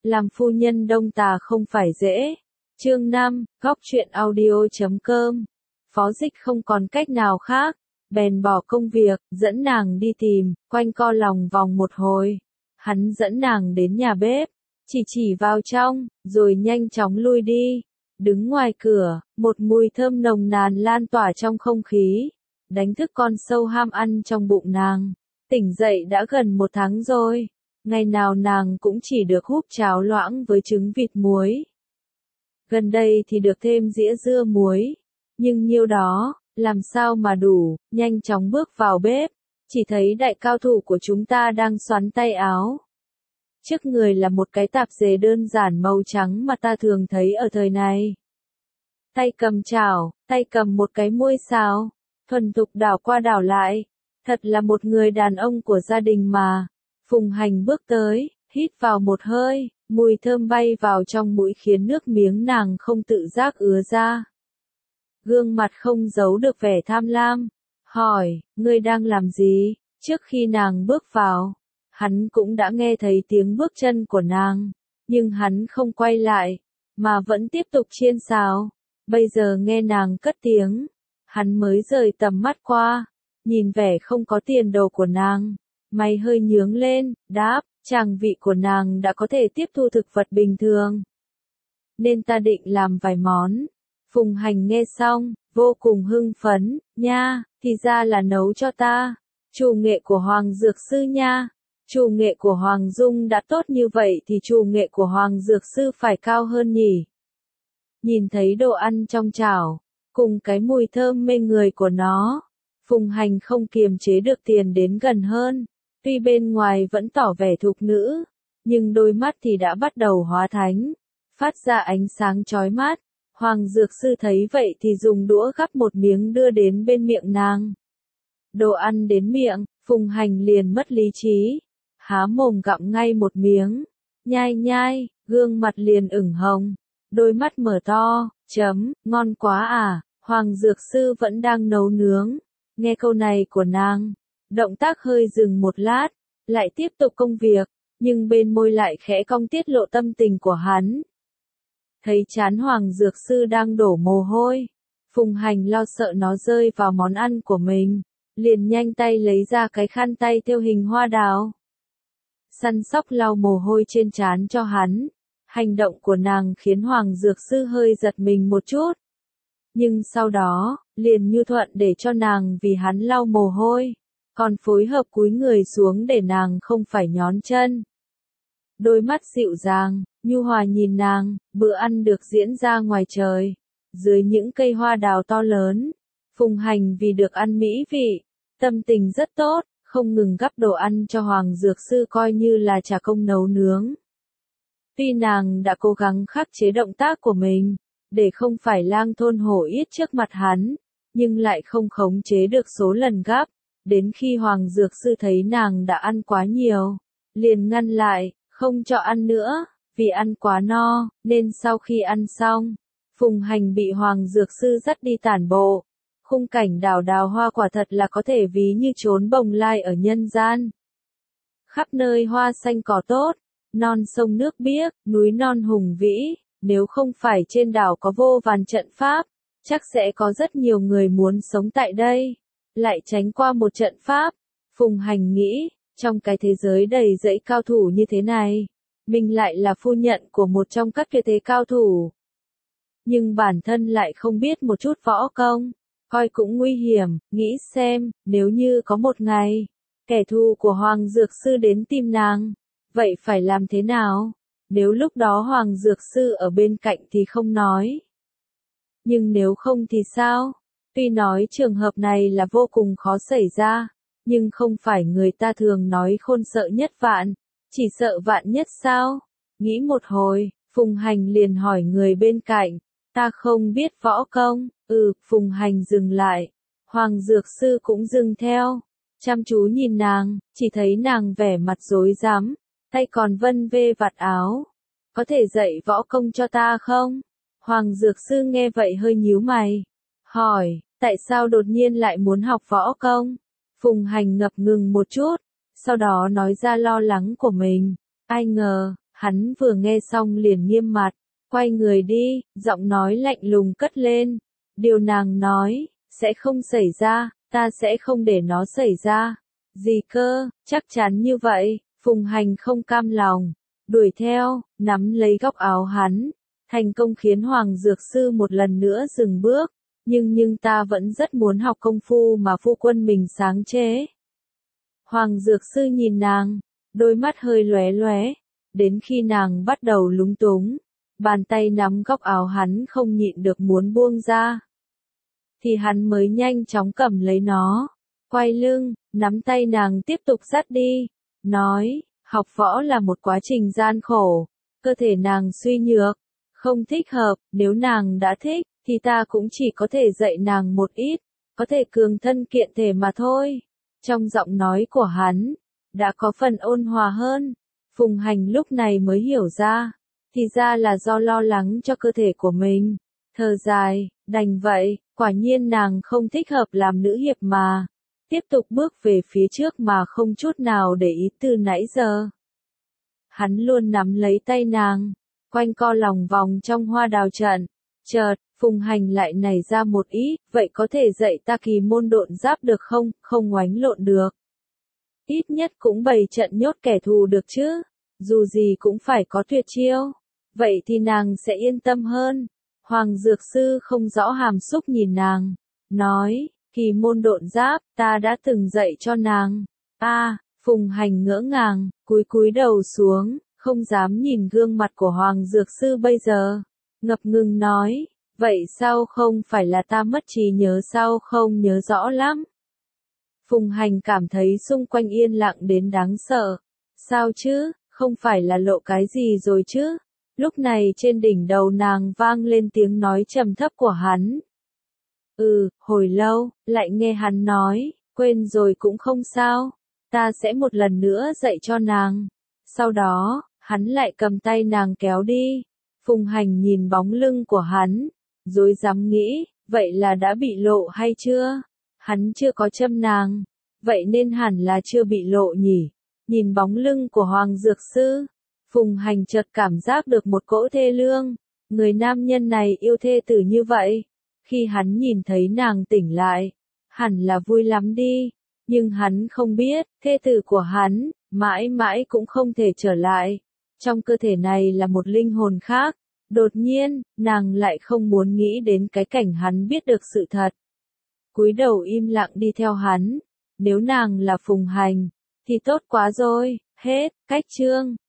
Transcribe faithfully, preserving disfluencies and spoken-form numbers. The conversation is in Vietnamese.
làm phu nhân Đông Tà không phải dễ. Chương năm, góc truyện audio chấm com. Phó Dịch không còn cách nào khác, bèn bỏ công việc, dẫn nàng đi tìm, quanh co lòng vòng một hồi. Hắn dẫn nàng đến nhà bếp, chỉ chỉ vào trong, rồi nhanh chóng lui đi. Đứng ngoài cửa, một mùi thơm nồng nàn lan tỏa trong không khí, đánh thức con sâu ham ăn trong bụng nàng. Tỉnh dậy đã gần một tháng rồi, ngày nào nàng cũng chỉ được húp cháo loãng với trứng vịt muối. Gần đây thì được thêm dĩa dưa muối, nhưng nhiêu đó, làm sao mà đủ. Nhanh chóng bước vào bếp, chỉ thấy đại cao thủ của chúng ta đang xoắn tay áo. Trước người là một cái tạp dề đơn giản màu trắng mà ta thường thấy ở thời này. Tay cầm chảo, tay cầm một cái muôi xào, thuần thục đảo qua đảo lại. Thật là một người đàn ông của gia đình mà. Phùng Hành bước tới, hít vào một hơi, mùi thơm bay vào trong mũi khiến nước miếng nàng không tự giác ứa ra. Gương mặt không giấu được vẻ tham lam, hỏi, ngươi đang làm gì? Trước khi nàng bước vào, hắn cũng đã nghe thấy tiếng bước chân của nàng, nhưng hắn không quay lại, mà vẫn tiếp tục chiên xào. Bây giờ nghe nàng cất tiếng, hắn mới rời tầm mắt qua, nhìn vẻ không có tiền đồ của nàng, mày hơi nhướng lên, đáp, tràng vị của nàng đã có thể tiếp thu thực vật bình thường, nên ta định làm vài món. Phùng Hành nghe xong, vô cùng hưng phấn, nha, thì ra là nấu cho ta. Chủ nghệ của Hoàng Dược Sư nha. Chủ nghệ của Hoàng Dung đã tốt như vậy thì chủ nghệ của Hoàng Dược Sư phải cao hơn nhỉ. Nhìn thấy đồ ăn trong chảo, cùng cái mùi thơm mê người của nó, Phùng Hành không kiềm chế được tiền đến gần hơn. Tuy bên ngoài vẫn tỏ vẻ thục nữ, nhưng đôi mắt thì đã bắt đầu hóa thánh, phát ra ánh sáng chói mắt. Hoàng Dược Sư thấy vậy thì dùng đũa gắp một miếng đưa đến bên miệng nàng. Đồ ăn đến miệng, Phùng Hành liền mất lý trí, há mồm gặm ngay một miếng, nhai nhai, gương mặt liền ửng hồng, đôi mắt mở to, chấm, ngon quá à. Hoàng Dược Sư vẫn đang nấu nướng, nghe câu này của nàng, động tác hơi dừng một lát, lại tiếp tục công việc, nhưng bên môi lại khẽ cong tiết lộ tâm tình của hắn. Thấy chán Hoàng Dược Sư đang đổ mồ hôi, Phùng Hành lo sợ nó rơi vào món ăn của mình, liền nhanh tay lấy ra cái khăn tay thêu hình hoa đào. Săn sóc lau mồ hôi trên trán cho hắn. Hành động của nàng khiến Hoàng Dược Sư hơi giật mình một chút. Nhưng sau đó, liền nhu thuận để cho nàng vì hắn lau mồ hôi, còn phối hợp cúi người xuống để nàng không phải nhón chân. Đôi mắt dịu dàng, nhu hòa nhìn nàng, bữa ăn được diễn ra ngoài trời, dưới những cây hoa đào to lớn. Phùng Hành vì được ăn mỹ vị, tâm tình rất tốt, không ngừng gắp đồ ăn cho Hoàng Dược Sư coi như là trả công nấu nướng. Tuy nàng đã cố gắng khắc chế động tác của mình, để không phải lang thôn hổ yết trước mặt hắn, nhưng lại không khống chế được số lần gắp. Đến khi Hoàng Dược Sư thấy nàng đã ăn quá nhiều, liền ngăn lại, không cho ăn nữa, vì ăn quá no, nên sau khi ăn xong, Phùng Hành bị Hoàng Dược Sư dắt đi tản bộ. Khung cảnh đào đào hoa quả thật là có thể ví như chốn bồng lai ở nhân gian. Khắp nơi hoa xanh cỏ tốt, non sông nước biếc, núi non hùng vĩ, nếu không phải trên đảo có vô vàn trận pháp, chắc sẽ có rất nhiều người muốn sống tại đây. Lại tránh qua một trận pháp, Phùng Hành nghĩ, trong cái thế giới đầy dẫy cao thủ như thế này, mình lại là phu nhận của một trong các tuyệt thế cao thủ. Nhưng bản thân lại không biết một chút võ công, coi cũng nguy hiểm, nghĩ xem, nếu như có một ngày, kẻ thù của Hoàng Dược Sư đến tìm nàng, vậy phải làm thế nào? Nếu lúc đó Hoàng Dược Sư ở bên cạnh thì không nói. Nhưng nếu không thì sao? Tuy nói trường hợp này là vô cùng khó xảy ra, nhưng không phải người ta thường nói khôn sợ nhất vạn, chỉ sợ vạn nhất sao? Nghĩ một hồi, Phùng Hành liền hỏi người bên cạnh, ta không biết võ công. Ừ, Phùng Hành dừng lại, Hoàng Dược Sư cũng dừng theo, chăm chú nhìn nàng, chỉ thấy nàng vẻ mặt rối rắm, tay còn vân vê vạt áo. Có thể dạy võ công cho ta không? Hoàng Dược Sư nghe vậy hơi nhíu mày, hỏi, tại sao đột nhiên lại muốn học võ công? Phùng Hành ngập ngừng một chút, sau đó nói ra lo lắng của mình, ai ngờ, Hắn vừa nghe xong liền nghiêm mặt, quay người đi, giọng nói lạnh lùng cất lên. Điều nàng nói, sẽ không xảy ra, ta sẽ không để nó xảy ra. Gì cơ, chắc chắn như vậy, Phùng Hành không cam lòng, đuổi theo, nắm lấy góc áo hắn, thành công khiến Hoàng Dược Sư một lần nữa dừng bước, nhưng nhưng ta vẫn rất muốn học công phu mà phu quân mình sáng chế. Hoàng Dược Sư nhìn nàng, đôi mắt hơi lóe lóe, đến khi nàng bắt đầu lúng túng, bàn tay nắm góc áo hắn không nhịn được muốn buông ra, thì hắn mới nhanh chóng cầm lấy nó, quay lưng, nắm tay nàng tiếp tục dắt đi, nói, học võ là một quá trình gian khổ, cơ thể nàng suy nhược, không thích hợp, nếu nàng đã thích, thì ta cũng chỉ có thể dạy nàng một ít, có thể cường thân kiện thể mà thôi. Trong giọng nói của hắn, đã có phần ôn hòa hơn, Phùng Hành lúc này mới hiểu ra, thì ra là do lo lắng cho cơ thể của mình. Thở dài, đành vậy, quả nhiên nàng không thích hợp làm nữ hiệp mà. Tiếp tục bước về phía trước mà không chút nào để ý từ nãy giờ. Hắn luôn nắm lấy tay nàng, quanh co lòng vòng trong hoa đào trận. Chợt, Phùng Hành lại nảy ra một ý, vậy có thể dạy ta kỳ môn độn giáp được không, không oánh lộn được. Ít nhất cũng bày trận nhốt kẻ thù được chứ, dù gì cũng phải có tuyệt chiêu. Vậy thì nàng sẽ yên tâm hơn. Hoàng Dược Sư không rõ hàm xúc nhìn nàng, nói, kỳ môn độn giáp, ta đã từng dạy cho nàng. A, à, Phùng Hành ngỡ ngàng, cúi cúi đầu xuống, không dám nhìn gương mặt của Hoàng Dược Sư bây giờ. Ngập ngừng nói, vậy sao không phải là ta mất trí nhớ sao không nhớ rõ lắm. Phùng Hành cảm thấy xung quanh yên lặng đến đáng sợ. Sao chứ, không phải là lộ cái gì rồi chứ? Lúc này trên đỉnh đầu nàng vang lên tiếng nói trầm thấp của hắn. Ừ, hồi lâu, lại nghe hắn nói, quên rồi cũng không sao, ta sẽ một lần nữa dạy cho nàng. Sau đó, hắn lại cầm tay nàng kéo đi. Phùng Hành nhìn bóng lưng của hắn, rối rắm nghĩ, vậy là đã bị lộ hay chưa? Hắn chưa có châm nàng, vậy nên hẳn là chưa bị lộ nhỉ? Nhìn bóng lưng của Hoàng Dược Sư, Phùng Hành chợt cảm giác được một cỗ thê lương, người nam nhân này yêu thê tử như vậy. Khi hắn nhìn thấy nàng tỉnh lại, hẳn là vui lắm đi, nhưng hắn không biết, thê tử của hắn, mãi mãi cũng không thể trở lại. Trong cơ thể này là một linh hồn khác, đột nhiên, nàng lại không muốn nghĩ đến cái cảnh hắn biết được sự thật. Cúi đầu im lặng đi theo hắn, nếu nàng là Phùng Hành, thì tốt quá rồi, hết, cách chương.